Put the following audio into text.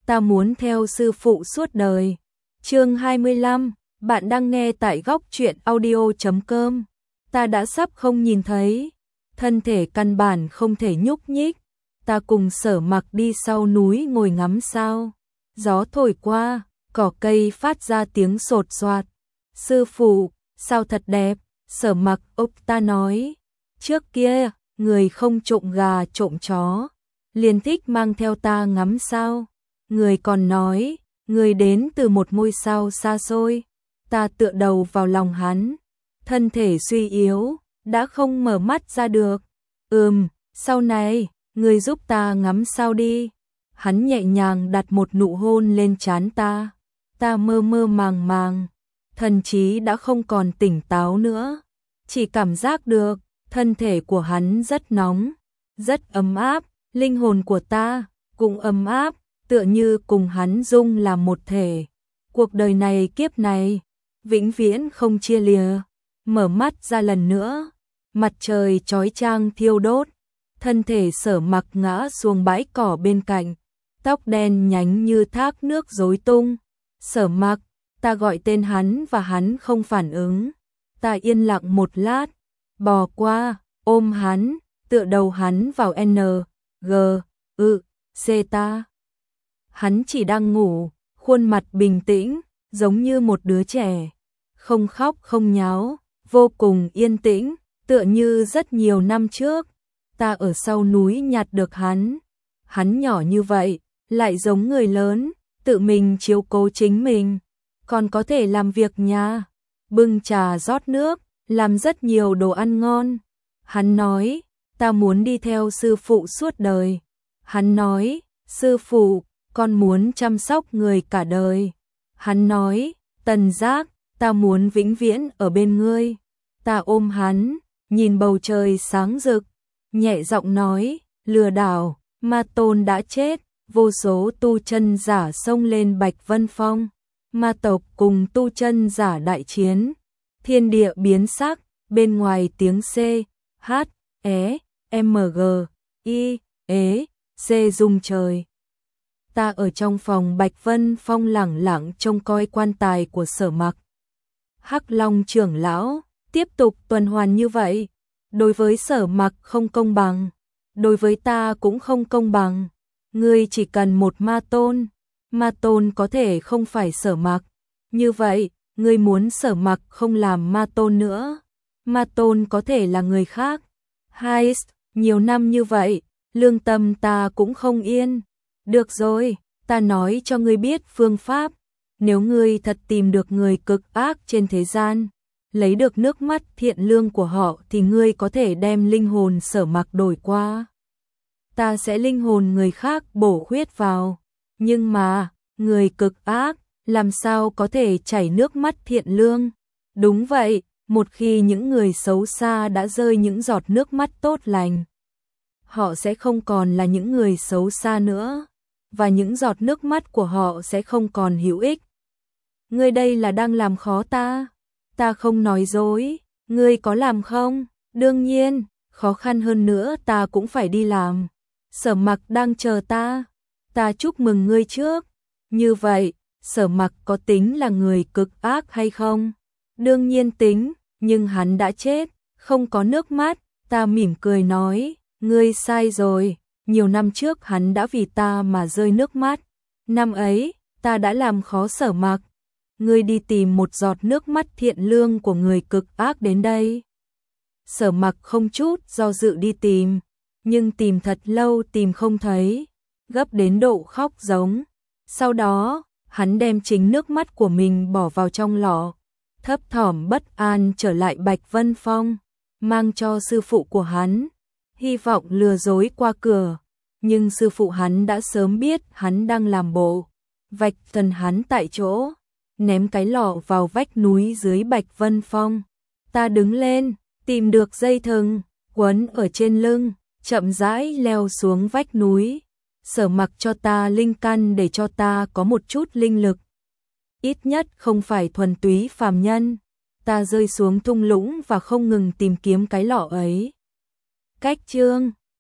ta muốn theo sư phụ suốt đời. Chương 25, bạn đang nghe tại góc truyện audio.com. Ta đã sắp không nhìn thấy, thân thể căn bản không thể nhúc nhích. Ta cùng Sở Mặc đi sau núi ngồi ngắm sao. Gió thổi qua, cỏ cây phát ra tiếng sột soạt. Sư phụ, sao thật đẹp, Sở Mặc ốc ta nói. Trước kia, người không trộm gà trộm chó, liền thích mang theo ta ngắm sao. Người còn nói, người đến từ một ngôi sao xa xôi. Ta tựa đầu vào lòng hắn, thân thể suy yếu, đã không mở mắt ra được. Sau này, người giúp ta ngắm sao đi. Hắn nhẹ nhàng đặt một nụ hôn lên trán ta. Ta mơ mơ màng màng, thần trí đã không còn tỉnh táo nữa. Chỉ cảm giác được, thân thể của hắn rất nóng, rất ấm áp, linh hồn của ta cũng ấm áp, tựa như cùng hắn dung là một thể. Cuộc đời này kiếp này, vĩnh viễn không chia lìa. Mở mắt ra lần nữa, mặt trời chói chang thiêu đốt, thân thể Sở Mặc ngã xuống bãi cỏ bên cạnh, tóc đen nhánh như thác nước rối tung. Sở Mặc, ta gọi tên hắn và hắn không phản ứng. Ta yên lặng một lát, bò qua, ôm hắn, tựa đầu hắn vào C ta. Hắn chỉ đang ngủ, khuôn mặt bình tĩnh, giống như một đứa trẻ, không khóc không nháo, vô cùng yên tĩnh, tựa như rất nhiều năm trước, ta ở sau núi nhặt được hắn. Hắn nhỏ như vậy, lại giống người lớn, tự mình chiếu cố chính mình, còn có thể làm việc nhà, bưng trà rót nước, làm rất nhiều đồ ăn ngon. Hắn nói, ta muốn đi theo sư phụ suốt đời. Hắn nói, sư phụ, con muốn chăm sóc người cả đời. Hắn nói, Tần Giác, ta muốn vĩnh viễn ở bên ngươi. Ta ôm hắn, nhìn bầu trời sáng rực, nhẹ giọng nói, lừa đảo, ma tôn đã chết, vô số tu chân giả xông lên Bạch Vân Phong. Ma tộc cùng tu chân giả đại chiến, thiên địa biến sắc, bên ngoài tiếng C, H, E, M, G, I, E, C rung trời. Ta ở trong phòng Bạch Vân Phong lẳng lặng trông coi quan tài của Sở Mặc. Hắc Long trưởng lão tiếp tục tuần hoàn như vậy, đối với Sở Mặc không công bằng, đối với ta cũng không công bằng. Ngươi chỉ cần một ma tôn có thể không phải Sở Mặc. Như vậy, ngươi muốn Sở Mặc không làm ma tôn nữa, ma tôn có thể là người khác. Nhiều năm như vậy, lương tâm ta cũng không yên. Được rồi, ta nói cho ngươi biết phương pháp. Nếu ngươi thật tìm được người cực ác trên thế gian, lấy được nước mắt thiện lương của họ, thì ngươi có thể đem linh hồn Sở Mặc đổi qua. Ta sẽ linh hồn người khác bổ huyết vào. Nhưng mà, người cực ác, làm sao có thể chảy nước mắt thiện lương? Đúng vậy, một khi những người xấu xa đã rơi những giọt nước mắt tốt lành, họ sẽ không còn là những người xấu xa nữa, và những giọt nước mắt của họ sẽ không còn hữu ích. Ngươi đây là đang làm khó ta. Ta không nói dối, ngươi có làm không? Đương nhiên, khó khăn hơn nữa ta cũng phải đi làm. Sở Mặc đang chờ ta. Ta chúc mừng ngươi trước. Như vậy, Sở Mặc có tính là người cực ác hay không? Đương nhiên tính, nhưng hắn đã chết, không có nước mắt. Ta mỉm cười nói, ngươi sai rồi, nhiều năm trước hắn đã vì ta mà rơi nước mắt. Năm ấy, ta đã làm khó Sở Mặc. Ngươi đi tìm một giọt nước mắt thiện lương của người cực ác đến đây. Sở Mặc không chút do dự đi tìm, nhưng tìm thật lâu tìm không thấy, gấp đến độ khóc giống. Sau đó, hắn đem chính nước mắt của mình bỏ vào trong lọ, thấp thỏm bất an trở lại Bạch Vân Phong, mang cho sư phụ của hắn, hy vọng lừa dối qua cửa. Nhưng sư phụ hắn đã sớm biết hắn đang làm bộ, vạch trần hắn tại chỗ, ném cái lọ vào vách núi dưới Bạch Vân Phong. Ta đứng lên, tìm được dây thừng, quấn ở trên lưng, chậm rãi leo xuống vách núi. Sở Mặc cho ta linh căn để cho ta có một chút linh lực, ít nhất không phải thuần túy phàm nhân. Ta rơi xuống thung lũng và không ngừng tìm kiếm cái lọ ấy. Cách chương